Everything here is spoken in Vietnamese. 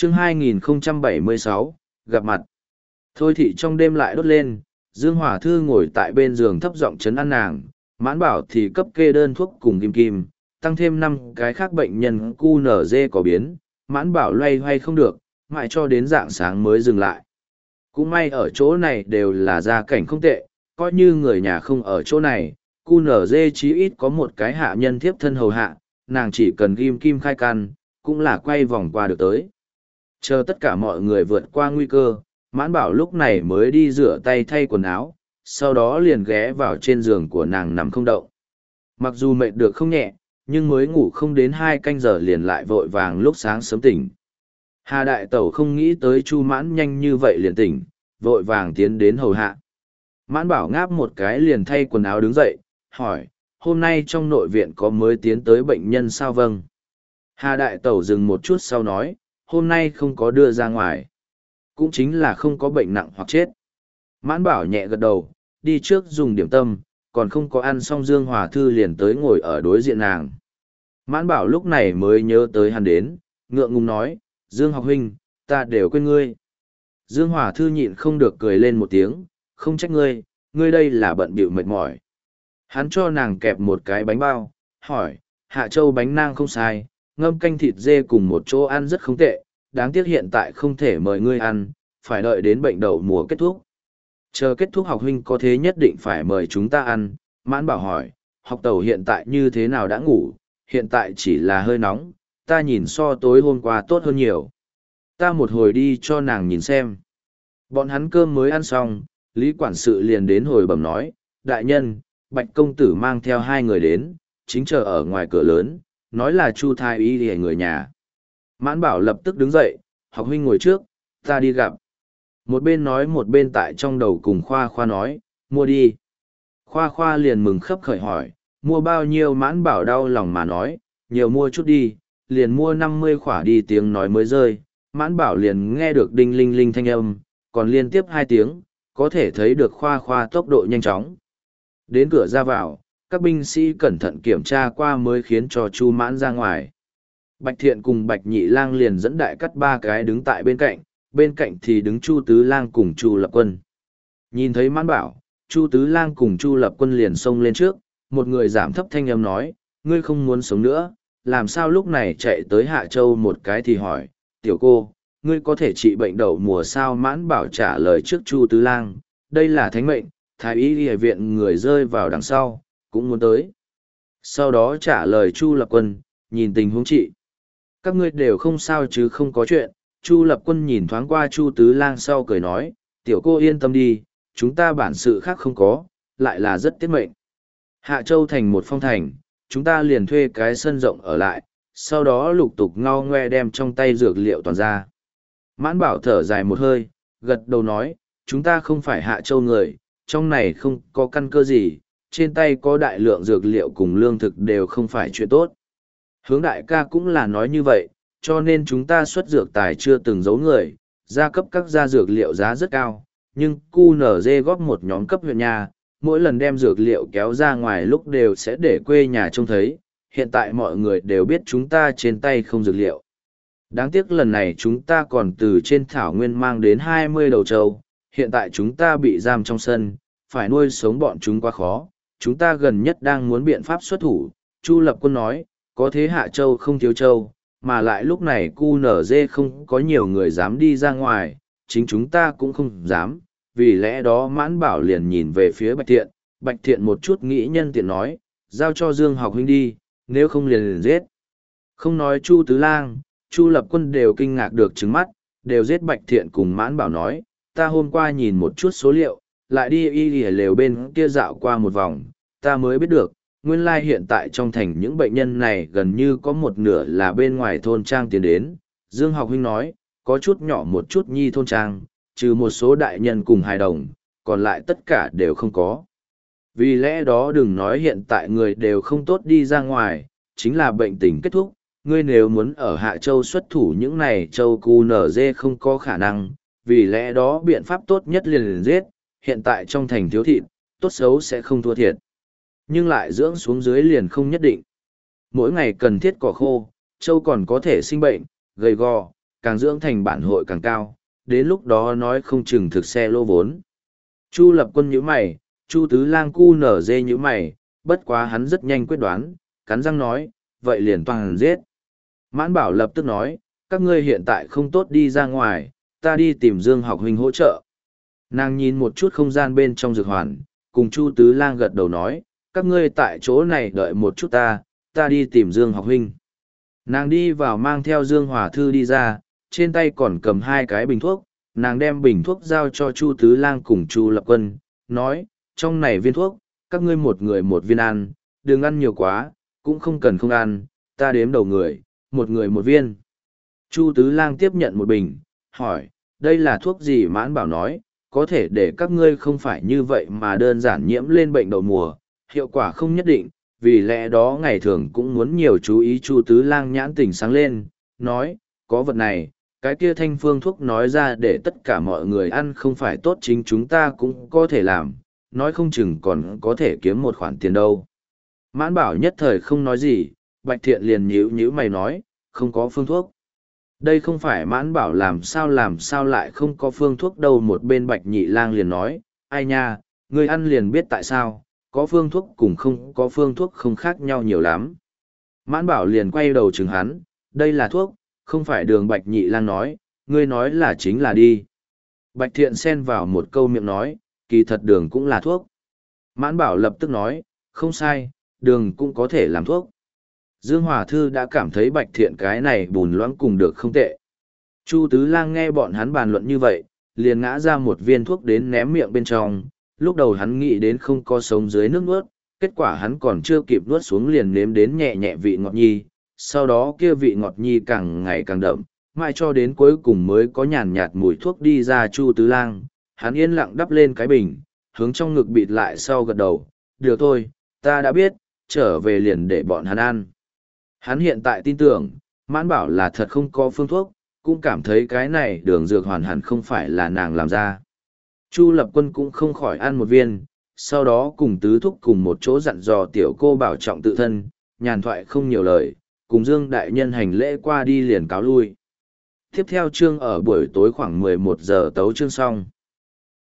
Chương 2076, gặp mặt. Thôi thị trong đêm lại đốt lên, Dương Hòa Thư ngồi tại bên giường thấp giọng chấn an nàng, Mãn Bảo thì cấp kê đơn thuốc cùng kim kim, tăng thêm 5 cái khác bệnh nhân QNZ có biến, Mãn Bảo loay hoay không được, mãi cho đến rạng sáng mới dừng lại. Cũng may ở chỗ này đều là gia cảnh không tệ, coi như người nhà không ở chỗ này, QNZ chí ít có một cái hạ nhân thiếp thân hầu hạ, nàng chỉ cần ghim kim khai căn, cũng là quay vòng qua được tới. Chờ tất cả mọi người vượt qua nguy cơ, Mãn Bảo lúc này mới đi rửa tay thay quần áo, sau đó liền ghé vào trên giường của nàng nằm không động. Mặc dù mệt được không nhẹ, nhưng mới ngủ không đến 2 canh giờ liền lại vội vàng lúc sáng sớm tỉnh. Hà Đại Tẩu không nghĩ tới Chu Mãn nhanh như vậy liền tỉnh, vội vàng tiến đến hầu hạ. Mãn Bảo ngáp một cái liền thay quần áo đứng dậy, hỏi, hôm nay trong nội viện có mới tiến tới bệnh nhân sao? Vâng. Hà Đại Tẩu dừng một chút sau nói, hôm nay không có đưa ra ngoài. Cũng chính là không có bệnh nặng hoặc chết. Mãn Bảo nhẹ gật đầu, đi trước dùng điểm tâm, còn không có ăn xong Dương Hòa Thư liền tới ngồi ở đối diện nàng. Mãn Bảo lúc này mới nhớ tới hắn đến, ngượng ngùng nói, Dương học huynh, ta đều quên ngươi. Dương Hòa Thư nhịn không được cười lên một tiếng, không trách ngươi, ngươi đây là bận bịu mệt mỏi. Hắn cho nàng kẹp một cái bánh bao, hỏi, Hạ Châu bánh nang không sai, ngâm canh thịt dê cùng một chỗ ăn rất không tệ, đáng tiếc hiện tại không thể mời ngươi ăn, phải đợi đến bệnh đậu mùa kết thúc. Chờ kết thúc học huynh có thế nhất định phải mời chúng ta ăn. Mãn Bảo hỏi, học tẩu hiện tại như thế nào đã ngủ, hiện tại chỉ là hơi nóng, ta nhìn so tối hôm qua tốt hơn nhiều. Ta một hồi đi cho nàng nhìn xem. Bọn hắn cơm mới ăn xong, Lý quản sự liền đến hồi bẩm nói, đại nhân, Bạch công tử mang theo 2 người đến, chính chờ ở ngoài cửa lớn, nói là Chu thái y để người nhà. Mãn Bảo lập tức đứng dậy, học huynh ngồi trước, ta đi gặp. Một bên nói một bên tại trong đầu cùng Khoa Khoa nói, mua đi. Khoa Khoa liền mừng khấp khởi hỏi, mua bao nhiêu? Mãn Bảo đau lòng mà nói, nhiều mua chút đi, liền mua 50 khỏa đi. Tiếng nói mới rơi, Mãn Bảo liền nghe được đinh linh linh thanh âm, còn liên tiếp 2 tiếng, có thể thấy được Khoa Khoa tốc độ nhanh chóng. Đến cửa ra vào, các binh sĩ cẩn thận kiểm tra qua mới khiến cho Chu Mãn ra ngoài. Bạch Thiện cùng Bạch Nhị Lang liền dẫn đại cắt 3 cái đứng tại bên cạnh thì đứng Chu Tứ Lang cùng Chu Lập Quân. Nhìn thấy Mãn Bảo, Chu Tứ Lang cùng Chu Lập Quân liền xông lên trước, một người giảm thấp thanh âm nói, ngươi không muốn sống nữa, làm sao lúc này chạy tới Hạ Châu? Một cái thì hỏi, tiểu cô, ngươi có thể trị bệnh đậu mùa sao? Mãn Bảo trả lời trước Chu Tứ Lang, đây là thánh mệnh, thái y y viện người rơi vào đằng sau, cũng muốn tới. Sau đó trả lời Chu Lập Quân, nhìn tình huống trị. Các ngươi đều không sao chứ không có chuyện. Chu Lập Quân nhìn thoáng qua Chu Tứ Lang sau cười nói, tiểu cô yên tâm đi, chúng ta bản sự khác không có, lại là rất tiết mệnh. Hạ Châu thành một phong thành, chúng ta liền thuê cái sân rộng ở lại, sau đó lục tục ngao ngoe đem trong tay dược liệu toàn ra. Mãn Bảo thở dài một hơi, gật đầu nói, chúng ta không phải Hạ Châu người, trong này không có căn cơ gì, trên tay có đại lượng dược liệu cùng lương thực đều không phải chuyện tốt. Hướng đại ca cũng là nói như vậy, cho nên chúng ta xuất dược tài chưa từng giấu người, gia cấp các gia dược liệu giá rất cao, nhưng QNZ góp một nhóm cấp huyện nhà, mỗi lần đem dược liệu kéo ra ngoài lúc đều sẽ để quê nhà trông thấy, hiện tại mọi người đều biết chúng ta trên tay không dược liệu. Đáng tiếc lần này chúng ta còn từ trên thảo nguyên mang đến 20 đầu trâu, hiện tại chúng ta bị giam trong sân, phải nuôi sống bọn chúng quá khó, chúng ta gần nhất đang muốn biện pháp xuất thủ. Chu Lập Quân nói, có thế Hạ Châu không thiếu trâu, mà lại lúc này QNZ không có nhiều người dám đi ra ngoài, chính chúng ta cũng không dám, vì lẽ đó Mãn Bảo liền nhìn về phía Bạch Thiện một chút nghĩ nhân tiện nói, giao cho Dương học huynh đi, nếu không liền giết. Không nói Chu Tứ Lang, Chu Lập Quân đều kinh ngạc được trứng mắt, đều giết Bạch Thiện cùng Mãn Bảo nói, ta hôm qua nhìn một chút số liệu, lại đi y lều bên kia dạo qua một vòng, ta mới biết được, nguyên lai hiện tại trong thành những bệnh nhân này gần như có một nửa là bên ngoài thôn trang tiến đến. Dương học huynh nói, có chút nhỏ một chút nhi thôn trang, trừ một số đại nhân cùng hài đồng, còn lại tất cả đều không có. Vì lẽ đó đừng nói hiện tại người đều không tốt đi ra ngoài, chính là bệnh tình kết thúc, ngươi nếu muốn ở Hạ Châu xuất thủ những này châu QNZ không có khả năng, vì lẽ đó biện pháp tốt nhất liền giết, hiện tại trong thành thiếu thịt, tốt xấu sẽ không thua thiệt. Nhưng lại dưỡng xuống dưới liền không nhất định. Mỗi ngày cần thiết cỏ khô, châu còn có thể sinh bệnh, gầy gò, càng dưỡng thành bản hội càng cao, đến lúc đó nói không chừng thực xe lô vốn. Chu Lập Quân nhíu mày, Chu Tứ Lang cu nở dê nhíu mày, bất quá hắn rất nhanh quyết đoán, cắn răng nói, vậy liền toàn giết. Mãn Bảo lập tức nói, các ngươi hiện tại không tốt đi ra ngoài, ta đi tìm Dương Học huynh hỗ trợ. Nàng nhìn một chút không gian bên trong dược hoàn, cùng Chu Tứ Lang gật đầu nói, các ngươi tại chỗ này đợi một chút ta đi tìm Dương Học huynh. Nàng đi vào mang theo Dương Hòa Thư đi ra, trên tay còn cầm 2 cái bình thuốc, nàng đem bình thuốc giao cho Chu Tứ Lang cùng Chu Lập Quân, nói, trong này viên thuốc, các ngươi một người một viên ăn, đừng ăn nhiều quá, cũng không cần không ăn, ta đếm đầu người một viên. Chu Tứ Lang tiếp nhận một bình, hỏi, đây là thuốc gì? Mãn Bảo nói, có thể để các ngươi không phải như vậy mà đơn giản nhiễm lên bệnh đậu mùa, hiệu quả không nhất định, vì lẽ đó ngày thường cũng muốn nhiều chú ý. Chu Tứ Lang nhãn tỉnh sáng lên, nói, có vật này, cái kia thanh phương thuốc nói ra để tất cả mọi người ăn không phải tốt, chính chúng ta cũng có thể làm, nói không chừng còn có thể kiếm một khoản tiền đâu. Mãn Bảo nhất thời không nói gì, Bạch Thiện liền nhíu mày nói, không có phương thuốc. Đây không phải. Mãn Bảo làm sao lại không có phương thuốc đâu. Một bên Bạch Nhị Lang liền nói, ai nha, ngươi ăn liền biết tại sao, có phương thuốc cùng không có phương thuốc không khác nhau nhiều lắm. Mãn Bảo liền quay đầu chừng hắn, đây là thuốc, không phải đường. Bạch Nhị Lang nói, ngươi nói là chính là đi. Bạch Thiện xen vào một câu miệng nói, kỳ thật đường cũng là thuốc. Mãn Bảo lập tức nói, không sai, đường cũng có thể làm thuốc. Dương Hòa Thư đã cảm thấy Bạch Thiện cái này bùn loãng cùng được không tệ. Chu Tứ Lang nghe bọn hắn bàn luận như vậy, liền ngã ra một viên thuốc đến ném miệng bên trong. Lúc đầu hắn nghĩ đến không có sống dưới nước nuốt, kết quả hắn còn chưa kịp nuốt xuống liền nếm đến nhẹ nhẹ vị ngọt nhi. Sau đó kia vị ngọt nhi càng ngày càng đậm, mãi cho đến cuối cùng mới có nhàn nhạt mùi thuốc đi ra. Chu Tứ Lang, hắn yên lặng đắp lên cái bình, hướng trong ngực bịt lại sau gật đầu, được thôi, ta đã biết, trở về liền để bọn hắn ăn. Hắn hiện tại tin tưởng, Mãn Bảo là thật không có phương thuốc, cũng cảm thấy cái này đường dược hoàn hẳn không phải là nàng làm ra. Chu Lập Quân cũng không khỏi ăn một viên, sau đó cùng Tứ Thúc cùng một chỗ dặn dò tiểu cô bảo trọng tự thân, nhàn thoại không nhiều lời, cùng Dương Đại Nhân hành lễ qua đi liền cáo lui. Tiếp theo chương ở buổi tối khoảng 11 giờ tấu chương xong.